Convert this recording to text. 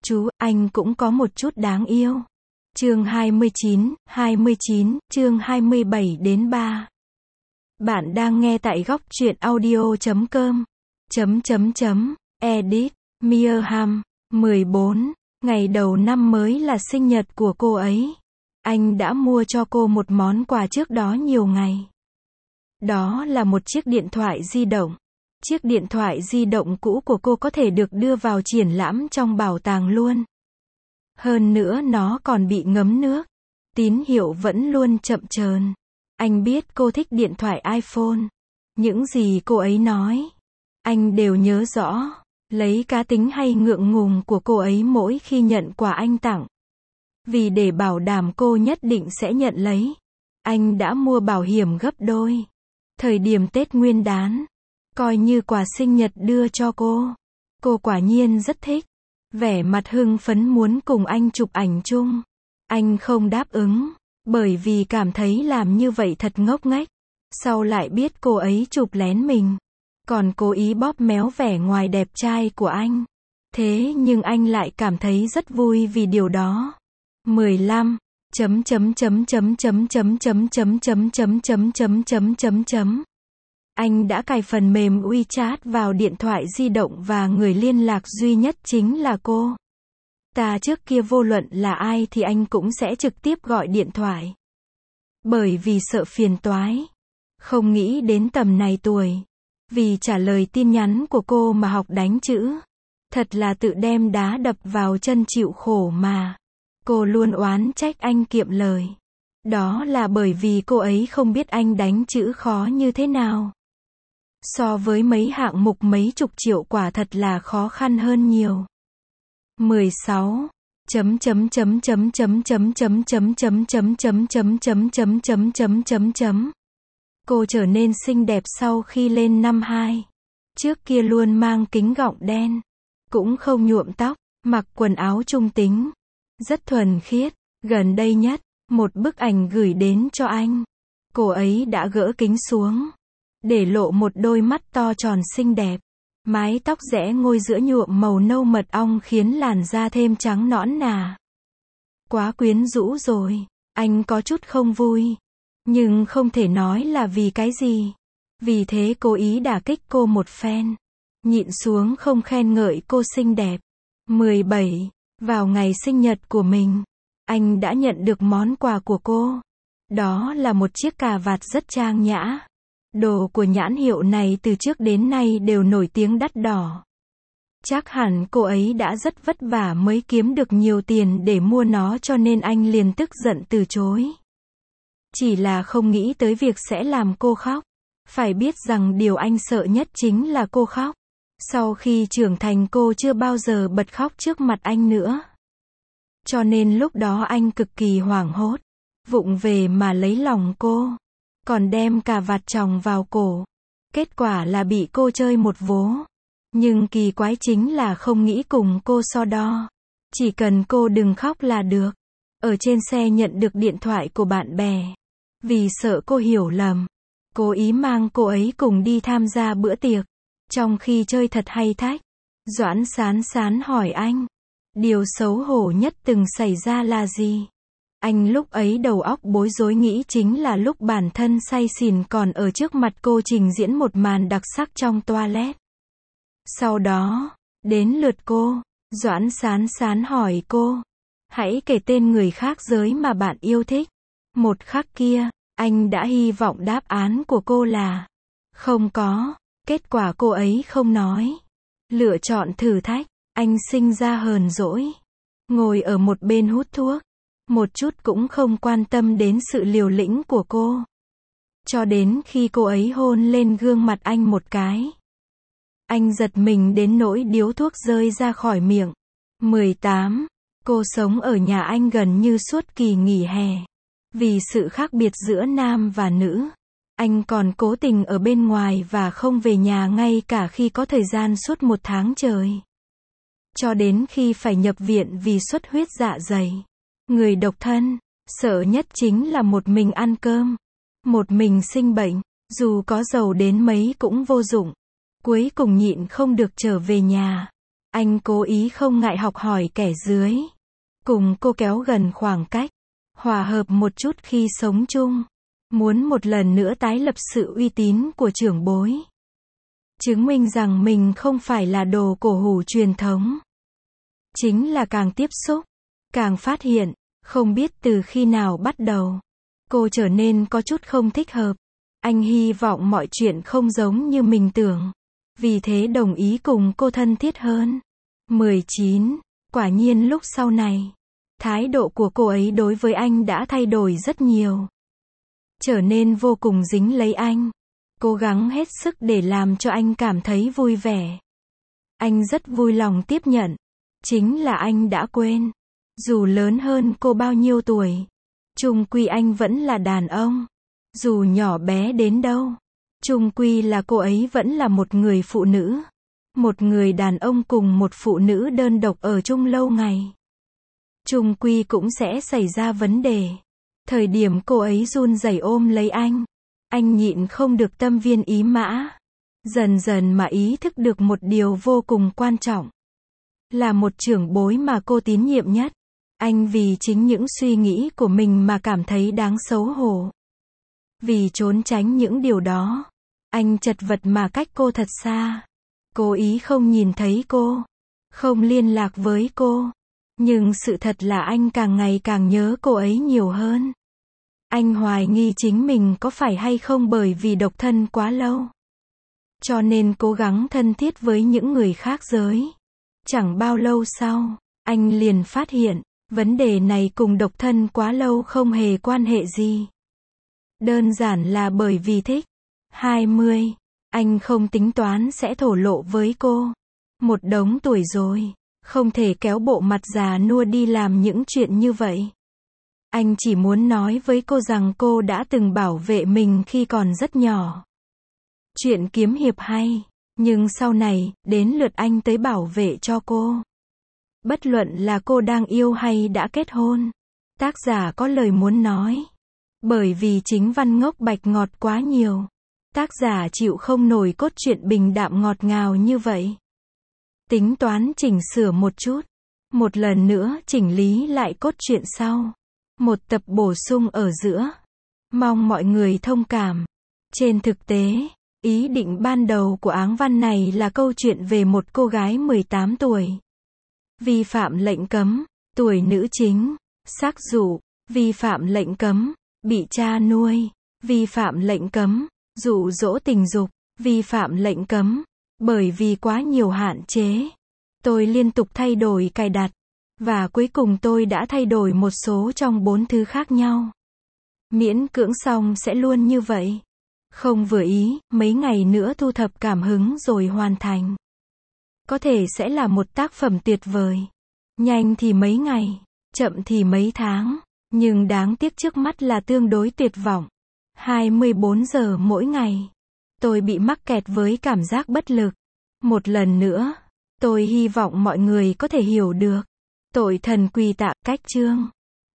Chú, anh cũng có một chút đáng yêu. Chương 29, chương 27 đến 3. Bạn đang nghe tại góc truyện audio.com. Edit, Mirham, 14. Ngày đầu năm mới là sinh nhật của cô ấy. Anh đã mua cho cô một món quà trước đó nhiều ngày. Đó là một chiếc điện thoại di động. Chiếc điện thoại di động cũ của cô có thể được đưa vào triển lãm trong bảo tàng luôn. Hơn nữa nó còn bị ngấm nước. Tín hiệu vẫn luôn chậm chờn. Anh biết cô thích điện thoại iPhone. Những gì cô ấy nói, anh đều nhớ rõ. Lấy cá tính hay ngượng ngùng của cô ấy mỗi khi nhận quà anh tặng. Vì để bảo đảm cô nhất định sẽ nhận lấy, anh đã mua bảo hiểm gấp đôi. Thời điểm Tết Nguyên đán, coi như quà sinh nhật đưa cho cô. Cô quả nhiên rất thích. Vẻ mặt hưng phấn muốn cùng anh chụp ảnh chung. Anh không đáp ứng, bởi vì cảm thấy làm như vậy thật ngốc nghếch. Sau lại biết cô ấy chụp lén mình, còn cố ý bóp méo vẻ ngoài đẹp trai của anh. Thế nhưng anh lại cảm thấy rất vui vì điều đó. 15. Anh đã cài phần mềm WeChat vào điện thoại di động và người liên lạc duy nhất chính là cô. Trước kia vô luận là ai thì anh cũng sẽ trực tiếp gọi điện thoại. Bởi vì sợ phiền toái. Không nghĩ đến tầm này tuổi. Vì trả lời tin nhắn của cô mà học đánh chữ. Thật là tự đem đá đập vào chân chịu khổ mà. Cô luôn oán trách anh kiệm lời. Đó là bởi vì cô ấy không biết anh đánh chữ khó như thế nào. So với mấy hạng mục mấy chục triệu quả thật là khó khăn hơn nhiều. 16. Cô trở nên xinh đẹp sau khi lên năm 2. Trước kia luôn mang kính gọng đen, cũng không nhuộm tóc, mặc quần áo trung tính, rất thuần khiết. Gần đây nhất, một bức ảnh gửi đến cho anh. Cô ấy đã gỡ kính xuống, để lộ một đôi mắt to tròn xinh đẹp. Mái tóc rẽ ngôi giữa nhuộm màu nâu mật ong khiến làn da thêm trắng nõn nà. Quá quyến rũ rồi, anh có chút không vui. Nhưng không thể nói là vì cái gì. Vì thế cố ý đả kích cô một phen. Nhịn xuống không khen ngợi cô xinh đẹp. 17. Vào ngày sinh nhật của mình, anh đã nhận được món quà của cô. Đó là một chiếc cà vạt rất trang nhã. Đồ của nhãn hiệu này từ trước đến nay đều nổi tiếng đắt đỏ. Chắc hẳn cô ấy đã rất vất vả mới kiếm được nhiều tiền để mua nó cho nên anh liền tức giận từ chối. Chỉ là không nghĩ tới việc sẽ làm cô khóc. Phải biết rằng điều anh sợ nhất chính là cô khóc. Sau khi trưởng thành cô chưa bao giờ bật khóc trước mặt anh nữa. Cho nên lúc đó anh cực kỳ hoảng hốt. Vụng về mà lấy lòng cô. Còn đem cà vạt tròng vào cổ. Kết quả là bị cô chơi một vố. Nhưng kỳ quái chính là không nghĩ cùng cô so đo. Chỉ cần cô đừng khóc là được. Ở trên xe nhận được điện thoại của bạn bè. Vì sợ cô hiểu lầm, cố ý mang cô ấy cùng đi tham gia bữa tiệc. Trong khi chơi thật hay thách, Doãn Sán Sán hỏi anh, điều xấu hổ nhất từng xảy ra là gì? Anh lúc ấy đầu óc bối rối nghĩ chính là lúc bản thân say xỉn còn ở trước mặt cô trình diễn một màn đặc sắc trong toilet. Sau đó, đến lượt cô, Doãn Sán Sán hỏi cô, hãy kể tên người khác giới mà bạn yêu thích. Một khắc kia, anh đã hy vọng đáp án của cô là không có. Kết quả cô ấy không nói. Lựa chọn thử thách, anh sinh ra hờn dỗi. Ngồi ở một bên hút thuốc. Một chút cũng không quan tâm đến sự liều lĩnh của cô. Cho đến khi cô ấy hôn lên gương mặt anh một cái. Anh giật mình đến nỗi điếu thuốc rơi ra khỏi miệng. 18. Cô sống ở nhà anh gần như suốt kỳ nghỉ hè. Vì sự khác biệt giữa nam và nữ, anh còn cố tình ở bên ngoài và không về nhà ngay cả khi có thời gian suốt 1 tháng trời. Cho đến khi phải nhập viện vì xuất huyết dạ dày. Người độc thân, sợ nhất chính là một mình ăn cơm. Một mình sinh bệnh, dù có giàu đến mấy cũng vô dụng. Cuối cùng nhịn không được trở về nhà. Anh cố ý không ngại học hỏi kẻ dưới. Cùng cô kéo gần khoảng cách. Hòa hợp một chút khi sống chung. Muốn một lần nữa tái lập sự uy tín của trưởng bối. Chứng minh rằng mình không phải là đồ cổ hủ truyền thống. Chính là càng tiếp xúc, càng phát hiện, không biết từ khi nào bắt đầu. Cô trở nên có chút không thích hợp. Anh hy vọng mọi chuyện không giống như mình tưởng. Vì thế đồng ý cùng cô thân thiết hơn. 19. Quả nhiên lúc sau này, thái độ của cô ấy đối với anh đã thay đổi rất nhiều. Trở nên vô cùng dính lấy anh. Cố gắng hết sức để làm cho anh cảm thấy vui vẻ. Anh rất vui lòng tiếp nhận. Chính là anh đã quên. Dù lớn hơn cô bao nhiêu tuổi, chung quy anh vẫn là đàn ông. Dù nhỏ bé đến đâu, chung quy là cô ấy vẫn là một người phụ nữ. Một người đàn ông cùng một phụ nữ đơn độc ở chung lâu ngày. Chung quy cũng sẽ xảy ra vấn đề. Thời điểm cô ấy run rẩy ôm lấy anh nhịn không được tâm viên ý mã. Dần dần mà ý thức được một điều vô cùng quan trọng. Là một trưởng bối mà cô tín nhiệm nhất. Anh vì chính những suy nghĩ của mình mà cảm thấy đáng xấu hổ. Vì trốn tránh những điều đó, anh chật vật mà cách cô thật xa. Cố ý không nhìn thấy cô, không liên lạc với cô. Nhưng sự thật là anh càng ngày càng nhớ cô ấy nhiều hơn. Anh hoài nghi chính mình có phải hay không bởi vì độc thân quá lâu. Cho nên cố gắng thân thiết với những người khác giới. Chẳng bao lâu sau, anh liền phát hiện, vấn đề này cùng độc thân quá lâu không hề quan hệ gì. Đơn giản là bởi vì thích. 20. Anh không tính toán sẽ thổ lộ với cô. Một đống tuổi rồi, không thể kéo bộ mặt già nua đi làm những chuyện như vậy. Anh chỉ muốn nói với cô rằng cô đã từng bảo vệ mình khi còn rất nhỏ. Chuyện kiếm hiệp hay, nhưng sau này, đến lượt anh tới bảo vệ cho cô. Bất luận là cô đang yêu hay đã kết hôn. Tác giả có lời muốn nói. Bởi vì chính văn ngốc bạch ngọt quá nhiều. Tác giả chịu không nổi cốt truyện bình đạm ngọt ngào như vậy. Tính toán chỉnh sửa một chút. Một lần nữa chỉnh lý lại cốt truyện sau. Một tập bổ sung ở giữa. Mong mọi người thông cảm. Trên thực tế, ý định ban đầu của áng văn này là câu chuyện về một cô gái 18 tuổi. Vi phạm lệnh cấm, tuổi nữ chính, xác dụ, vi phạm lệnh cấm, bị cha nuôi, vi phạm lệnh cấm, dụ dỗ tình dục, vi phạm lệnh cấm. Bởi vì quá nhiều hạn chế, tôi liên tục thay đổi cài đặt. Và cuối cùng tôi đã thay đổi một số trong 4 thứ khác nhau. Miễn cưỡng xong sẽ luôn như vậy. Không vừa ý, mấy ngày nữa thu thập cảm hứng rồi hoàn thành. Có thể sẽ là một tác phẩm tuyệt vời. Nhanh thì mấy ngày, chậm thì mấy tháng. Nhưng đáng tiếc trước mắt là tương đối tuyệt vọng. 24 giờ mỗi ngày. Tôi bị mắc kẹt với cảm giác bất lực. Một lần nữa, tôi hy vọng mọi người có thể hiểu được. Tội thần quỳ tạ, cách chương.